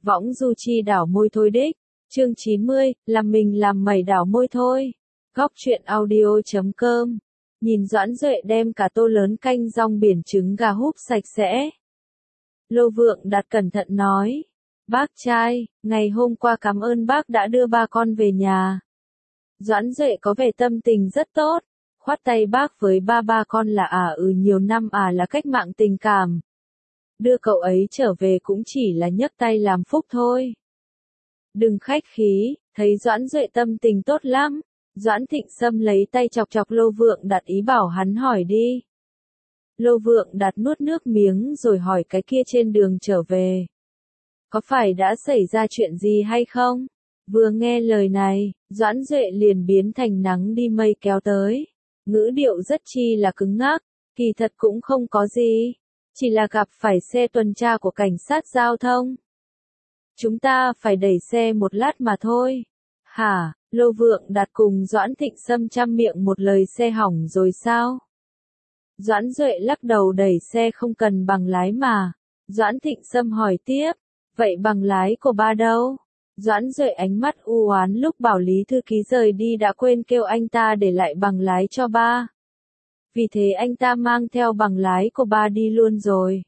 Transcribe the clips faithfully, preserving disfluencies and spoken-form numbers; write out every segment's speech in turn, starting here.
Võng du chi đảo môi thôi đích. Chương chín mươi, làm mình làm mẩy đảo môi thôi. Góc truyện audio chấm com. Nhìn Doãn Duệ đem cả tô lớn canh rong biển trứng gà húp sạch sẽ. Lô Vượng Đạt cẩn thận nói. Bác trai, ngày hôm qua cảm ơn bác đã đưa ba con về nhà. Doãn Duệ có vẻ tâm tình rất tốt. Khoát tay bác với ba ba con là à ừ nhiều năm à là cách mạng tình cảm. Đưa cậu ấy trở về cũng chỉ là nhấc tay làm phúc thôi. Đừng khách khí, thấy Doãn Duệ tâm tình tốt lắm. Doãn Thịnh Sâm lấy tay chọc chọc Lô Vượng Đạt ý bảo hắn hỏi đi. Lô Vượng Đạt nuốt nước miếng rồi hỏi cái kia trên đường trở về. Có phải đã xảy ra chuyện gì hay không? Vừa nghe lời này, Doãn Duệ liền biến thành nắng đi mây kéo tới. Ngữ điệu rất chi là cứng ngắc, kỳ thật cũng không có gì. Chỉ là gặp phải xe tuần tra của cảnh sát giao thông. Chúng ta phải đẩy xe một lát mà thôi. Hả, Lô Vượng Đạt cùng Doãn Thịnh Sâm chăm miệng một lời xe hỏng rồi sao? Doãn Duệ lắc đầu đẩy xe không cần bằng lái mà. Doãn Thịnh Sâm hỏi tiếp, vậy bằng lái của ba đâu? Doãn Duệ ánh mắt u oán lúc bảo Lý thư ký rời đi đã quên kêu anh ta để lại bằng lái cho ba. Vì thế anh ta mang theo bằng lái của ba đi luôn rồi.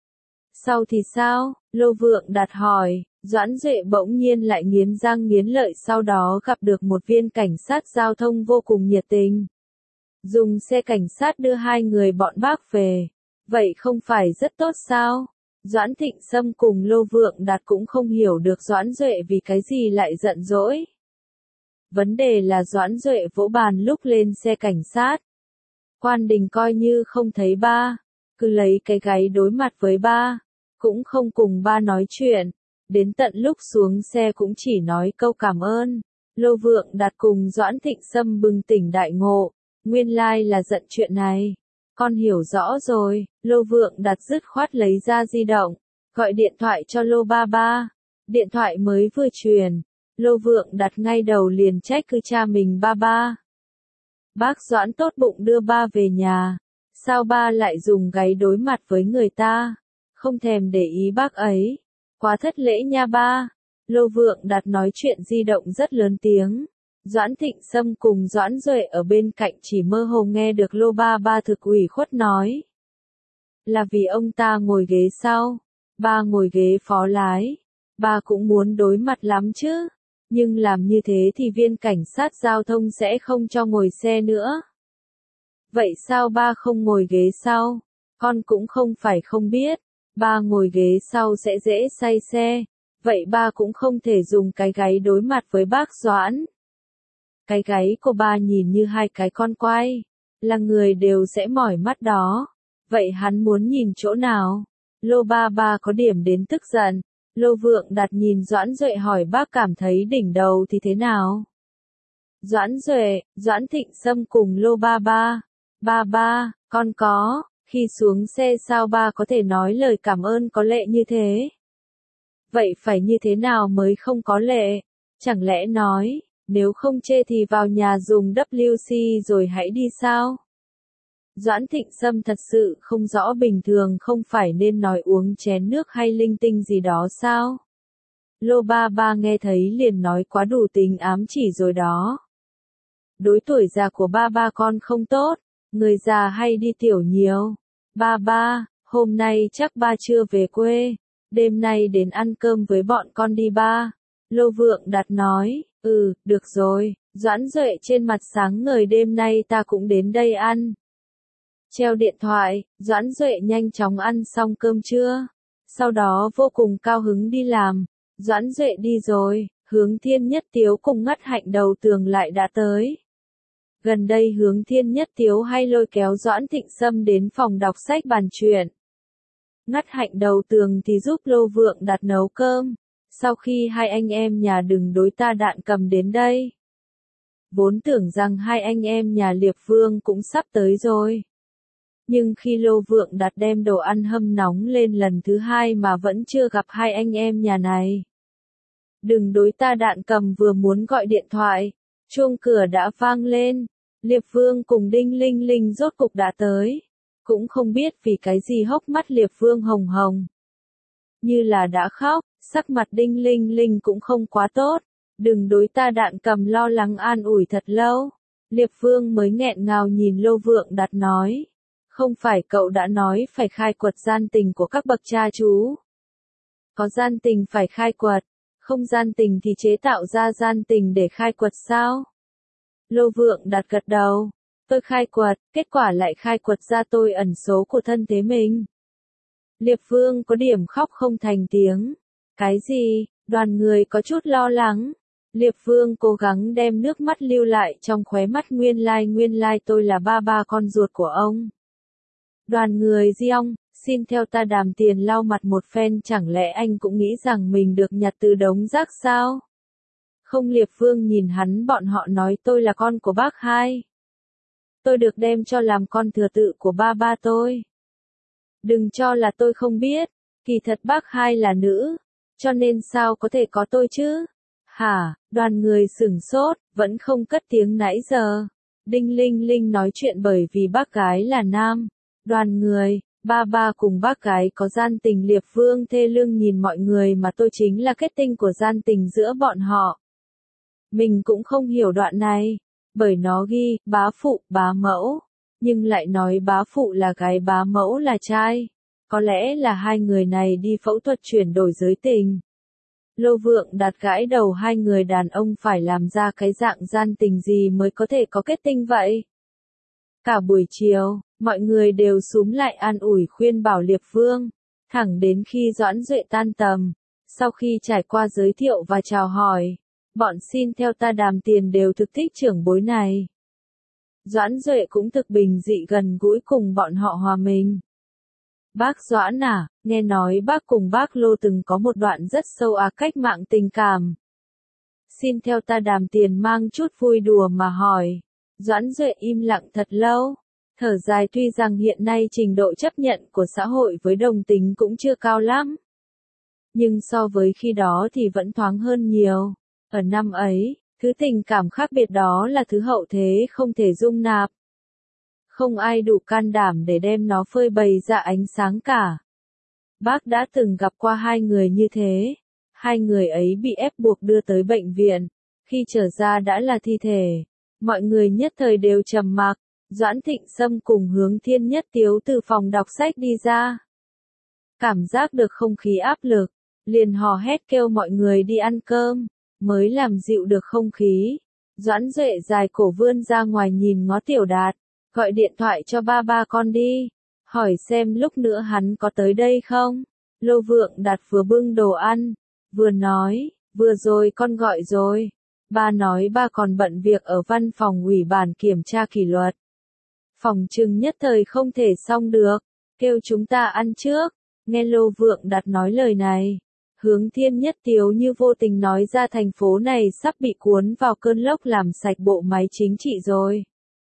Sau thì sao? Lô Vượng Đạt hỏi. Doãn Duệ bỗng nhiên lại nghiến răng nghiến lợi sau đó gặp được một viên cảnh sát giao thông vô cùng nhiệt tình. Dùng xe cảnh sát đưa hai người bọn bác về. Vậy không phải rất tốt sao? Doãn Thịnh Sâm cùng Lô Vượng Đạt cũng không hiểu được Doãn Duệ vì cái gì lại giận dỗi. Vấn đề là Doãn Duệ vỗ bàn lúc lên xe cảnh sát. Quan Đình coi như không thấy ba, cứ lấy cái gáy đối mặt với ba, cũng không cùng ba nói chuyện, đến tận lúc xuống xe cũng chỉ nói câu cảm ơn. Lô Vượng Đạt cùng Doãn Thịnh Sâm bừng tỉnh đại ngộ, nguyên lai là giận chuyện này. Con hiểu rõ rồi, Lô Vượng Đạt dứt khoát lấy ra di động, gọi điện thoại cho Lô ba ba. Điện thoại mới vừa truyền, Lô Vượng Đạt ngay đầu liền trách cứ cha mình ba ba. Bác Doãn tốt bụng đưa ba về nhà, sao ba lại dùng gáy đối mặt với người ta, không thèm để ý bác ấy, quá thất lễ nha ba. Lô Vượng Đạt nói chuyện di động rất lớn tiếng, Doãn Thịnh Sâm cùng Doãn Duệ ở bên cạnh chỉ mơ hồ nghe được Lô ba ba thực ủy khuất nói. Là vì ông ta ngồi ghế sau, ba ngồi ghế phó lái, ba cũng muốn đối mặt lắm chứ. Nhưng làm như thế thì viên cảnh sát giao thông sẽ không cho ngồi xe nữa. Vậy sao ba không ngồi ghế sau? Con cũng không phải không biết. Ba ngồi ghế sau sẽ dễ say xe. Vậy ba cũng không thể dùng cái gáy đối mặt với bác Doãn. Cái gáy của ba nhìn như hai cái con quay. Là người đều sẽ mỏi mắt đó. Vậy hắn muốn nhìn chỗ nào? Lô ba ba có điểm đến tức giận. Lô Vượng Đạt nhìn Doãn Duệ hỏi bác cảm thấy đỉnh đầu thì thế nào? Doãn Duệ, Doãn Thịnh Sâm cùng Lô ba ba. Ba ba, con có, khi xuống xe sao ba có thể nói lời cảm ơn có lệ như thế? Vậy phải như thế nào mới không có lệ? Chẳng lẽ nói, nếu không chê thì vào nhà dùng W C rồi hãy đi sao? Doãn Thịnh Sâm thật sự không rõ bình thường không phải nên nói uống chén nước hay linh tinh gì đó sao? Lô ba ba nghe thấy liền nói quá đủ tình ám chỉ rồi đó. Đối tuổi già của ba ba con không tốt, người già hay đi tiểu nhiều. Ba ba, hôm nay chắc ba chưa về quê, đêm nay đến ăn cơm với bọn con đi ba. Lô Vượng Đạt nói, ừ, được rồi, Doãn Duệ trên mặt sáng ngời đêm nay ta cũng đến đây ăn. Treo điện thoại, Doãn Duệ nhanh chóng ăn xong cơm trưa. Sau đó vô cùng cao hứng đi làm. Doãn Duệ đi rồi, Hướng Thiên Nhất Tiếu cùng Ngắt Hạnh đầu tường lại đã tới. Gần đây Hướng Thiên Nhất Tiếu hay lôi kéo Doãn Thịnh Sâm đến phòng đọc sách bàn chuyện. Ngắt Hạnh đầu tường thì giúp Lô Vượng Đạt nấu cơm. Sau khi hai anh em nhà Đừng Đối Ta Đạn Cầm đến đây. Vốn tưởng rằng hai anh em nhà Liệp Vương cũng sắp tới rồi. Nhưng khi Lô Vượng Đạt đem đồ ăn hâm nóng lên lần thứ hai mà vẫn chưa gặp hai anh em nhà này. Đừng Đối Ta Đạn Cầm vừa muốn gọi điện thoại, chuông cửa đã vang lên, Liệp Vương cùng Đinh Linh Linh rốt cục đã tới. Cũng không biết vì cái gì hốc mắt Liệp Vương hồng hồng. Như là đã khóc, Sắc mặt Đinh Linh Linh cũng không quá tốt. Đừng đối ta Đạn Cầm lo lắng an ủi thật lâu. Liệp Vương mới nghẹn ngào nhìn Lô Vượng Đạt nói. Không phải cậu đã nói phải khai quật gian tình của các bậc cha chú. Có gian tình phải khai quật, không gian tình thì chế tạo ra gian tình để khai quật sao? Lô Vượng Đạt gật đầu. Tôi khai quật, kết quả lại khai quật ra tôi ẩn số của thân thế mình. Liệp Vương có điểm khóc không thành tiếng. Cái gì? Đoàn người có chút lo lắng. Liệp Vương cố gắng đem nước mắt lưu lại trong khóe mắt. Nguyên lai nguyên lai tôi là ba ba con ruột của ông. Đoàn người Giong, xin theo ta Đàm Tiền lau mặt một phen, chẳng lẽ anh cũng nghĩ rằng mình được nhặt từ đống rác sao? Không, Liệp Vương nhìn hắn bọn họ nói tôi là con của bác hai. Tôi được đem cho làm con thừa tự của ba ba tôi. Đừng cho là tôi không biết, kỳ thật bác hai là nữ, cho nên sao có thể có tôi chứ? Hả? Đoàn người sửng sốt, vẫn không cất tiếng nãy giờ. Đinh Linh Linh nói chuyện bởi vì bác gái là nam. Đoàn người, ba ba cùng bác gái có gian tình. Liệp Vương thê lương nhìn mọi người mà tôi chính là kết tinh của gian tình giữa bọn họ. Mình cũng không hiểu đoạn này, bởi nó ghi, bá phụ, bá mẫu, nhưng lại nói bá phụ là gái bá mẫu là trai. Có lẽ là hai người này đi phẫu thuật chuyển đổi giới tình. Lô Vượng Đạt gãi đầu, hai người đàn ông phải làm ra cái dạng gian tình gì mới có thể có kết tinh vậy? Cả buổi chiều, mọi người đều xúm lại an ủi khuyên bảo Liệp Vương, thẳng đến khi Doãn Duệ tan tầm. Sau khi trải qua giới thiệu và chào hỏi, bọn xin theo ta Đàm Tiền đều thực thích trưởng bối này. Doãn Duệ cũng thực bình dị gần gũi cùng bọn họ hòa mình. Bác Doãn à, nghe nói bác cùng bác Lô từng có một đoạn rất sâu à cách mạng tình cảm. Xin theo ta Đàm Tiền mang chút vui đùa mà hỏi. Doãn Duệ im lặng thật lâu, thở dài, tuy rằng hiện nay trình độ chấp nhận của xã hội với đồng tính cũng chưa cao lắm. Nhưng so với khi đó thì vẫn thoáng hơn nhiều. Ở năm ấy, thứ tình cảm khác biệt đó là thứ hậu thế không thể dung nạp. Không ai đủ can đảm để đem nó phơi bày ra ánh sáng cả. Bác đã từng gặp qua hai người như thế. Hai người ấy bị ép buộc đưa tới bệnh viện. Khi trở ra đã là thi thể. Mọi người nhất thời đều trầm mặc. Doãn Thịnh Sâm cùng Hướng Thiên Nhất Tiếu từ phòng đọc sách đi ra. Cảm giác được không khí áp lực, liền hò hét kêu mọi người đi ăn cơm, mới làm dịu được không khí. Doãn Duệ dài cổ vươn ra ngoài nhìn ngó Tiểu Đạt, gọi điện thoại cho ba ba con đi, hỏi xem lúc nữa hắn có tới đây không. Lô Vượng Đạt vừa bưng đồ ăn, vừa nói, vừa rồi con gọi rồi. Ba nói ba còn bận việc ở văn phòng ủy ban kiểm tra kỷ luật. Phòng trừng nhất thời không thể xong được, kêu chúng ta ăn trước. Nghe Lô Vượng Đạt nói lời này, Hướng Thiên Nhất Tiếu như vô tình nói ra thành phố này sắp bị cuốn vào cơn lốc làm sạch bộ máy chính trị rồi.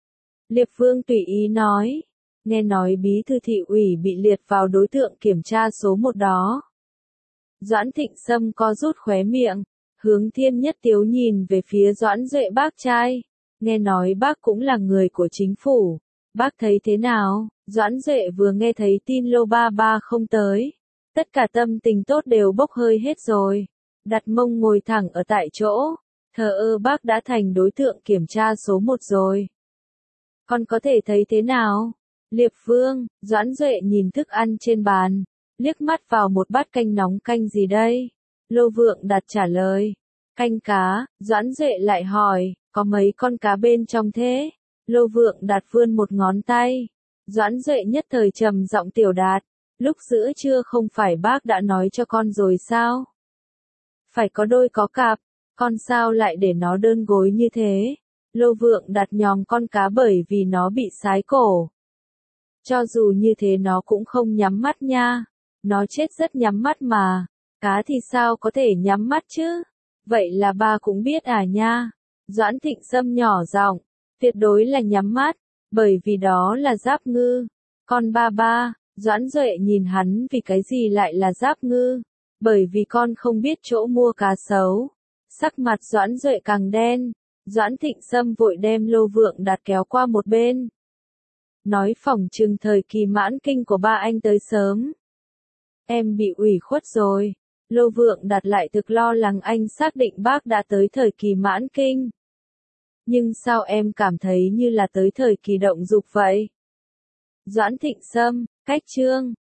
Liệp Vương tùy ý nói, nghe nói bí thư thị ủy bị liệt vào đối tượng kiểm tra số một đó. Doãn Thịnh Sâm co rút khóe miệng, Hướng Thiên Nhất Tiếu nhìn về phía Doãn Duệ bác trai, nghe nói bác cũng là người của chính phủ, bác thấy thế nào? Doãn Duệ vừa nghe thấy tin Lô ba ba không tới, tất cả tâm tình tốt đều bốc hơi hết rồi, đặt mông ngồi thẳng ở tại chỗ, thờ ơ, bác đã thành đối tượng kiểm tra số một rồi. Con có thể thấy thế nào? Liệp Vương, Doãn Duệ nhìn thức ăn trên bàn, liếc mắt vào một bát canh nóng. Canh gì đây? Lô Vượng Đạt trả lời, canh cá. Doãn Duệ lại hỏi, có mấy con cá bên trong thế? Lô Vượng Đạt vươn một ngón tay. Doãn Duệ nhất thời trầm giọng, Tiểu Đạt, lúc giữa trưa không phải bác đã nói cho con rồi sao? Phải có đôi có cặp, con sao lại để nó đơn gối như thế? Lô Vượng Đạt nhòm con cá bởi vì nó bị sái cổ. Cho dù như thế nó cũng không nhắm mắt nha. Nó chết rất nhắm mắt mà. Cá thì sao có thể nhắm mắt chứ? Vậy là ba cũng biết à nha. Doãn Thịnh Sâm nhỏ giọng, tuyệt đối là nhắm mắt, bởi vì đó là giáp ngư. Con ba ba, Doãn Duệ nhìn hắn, vì cái gì lại là giáp ngư? Bởi vì con không biết chỗ mua cá sấu. Sắc mặt Doãn Duệ càng đen. Doãn Thịnh Sâm vội đem Lô Vượng Đạt kéo qua một bên. Nói phỏng chừng thời kỳ mãn kinh của ba anh tới sớm. Em bị ủy khuất rồi. Lô Vượng Đạt lại thực lo lắng anh xác định bác đã tới thời kỳ mãn kinh. Nhưng sao em cảm thấy như là tới thời kỳ động dục vậy? Doãn Thịnh Sâm, cách chương.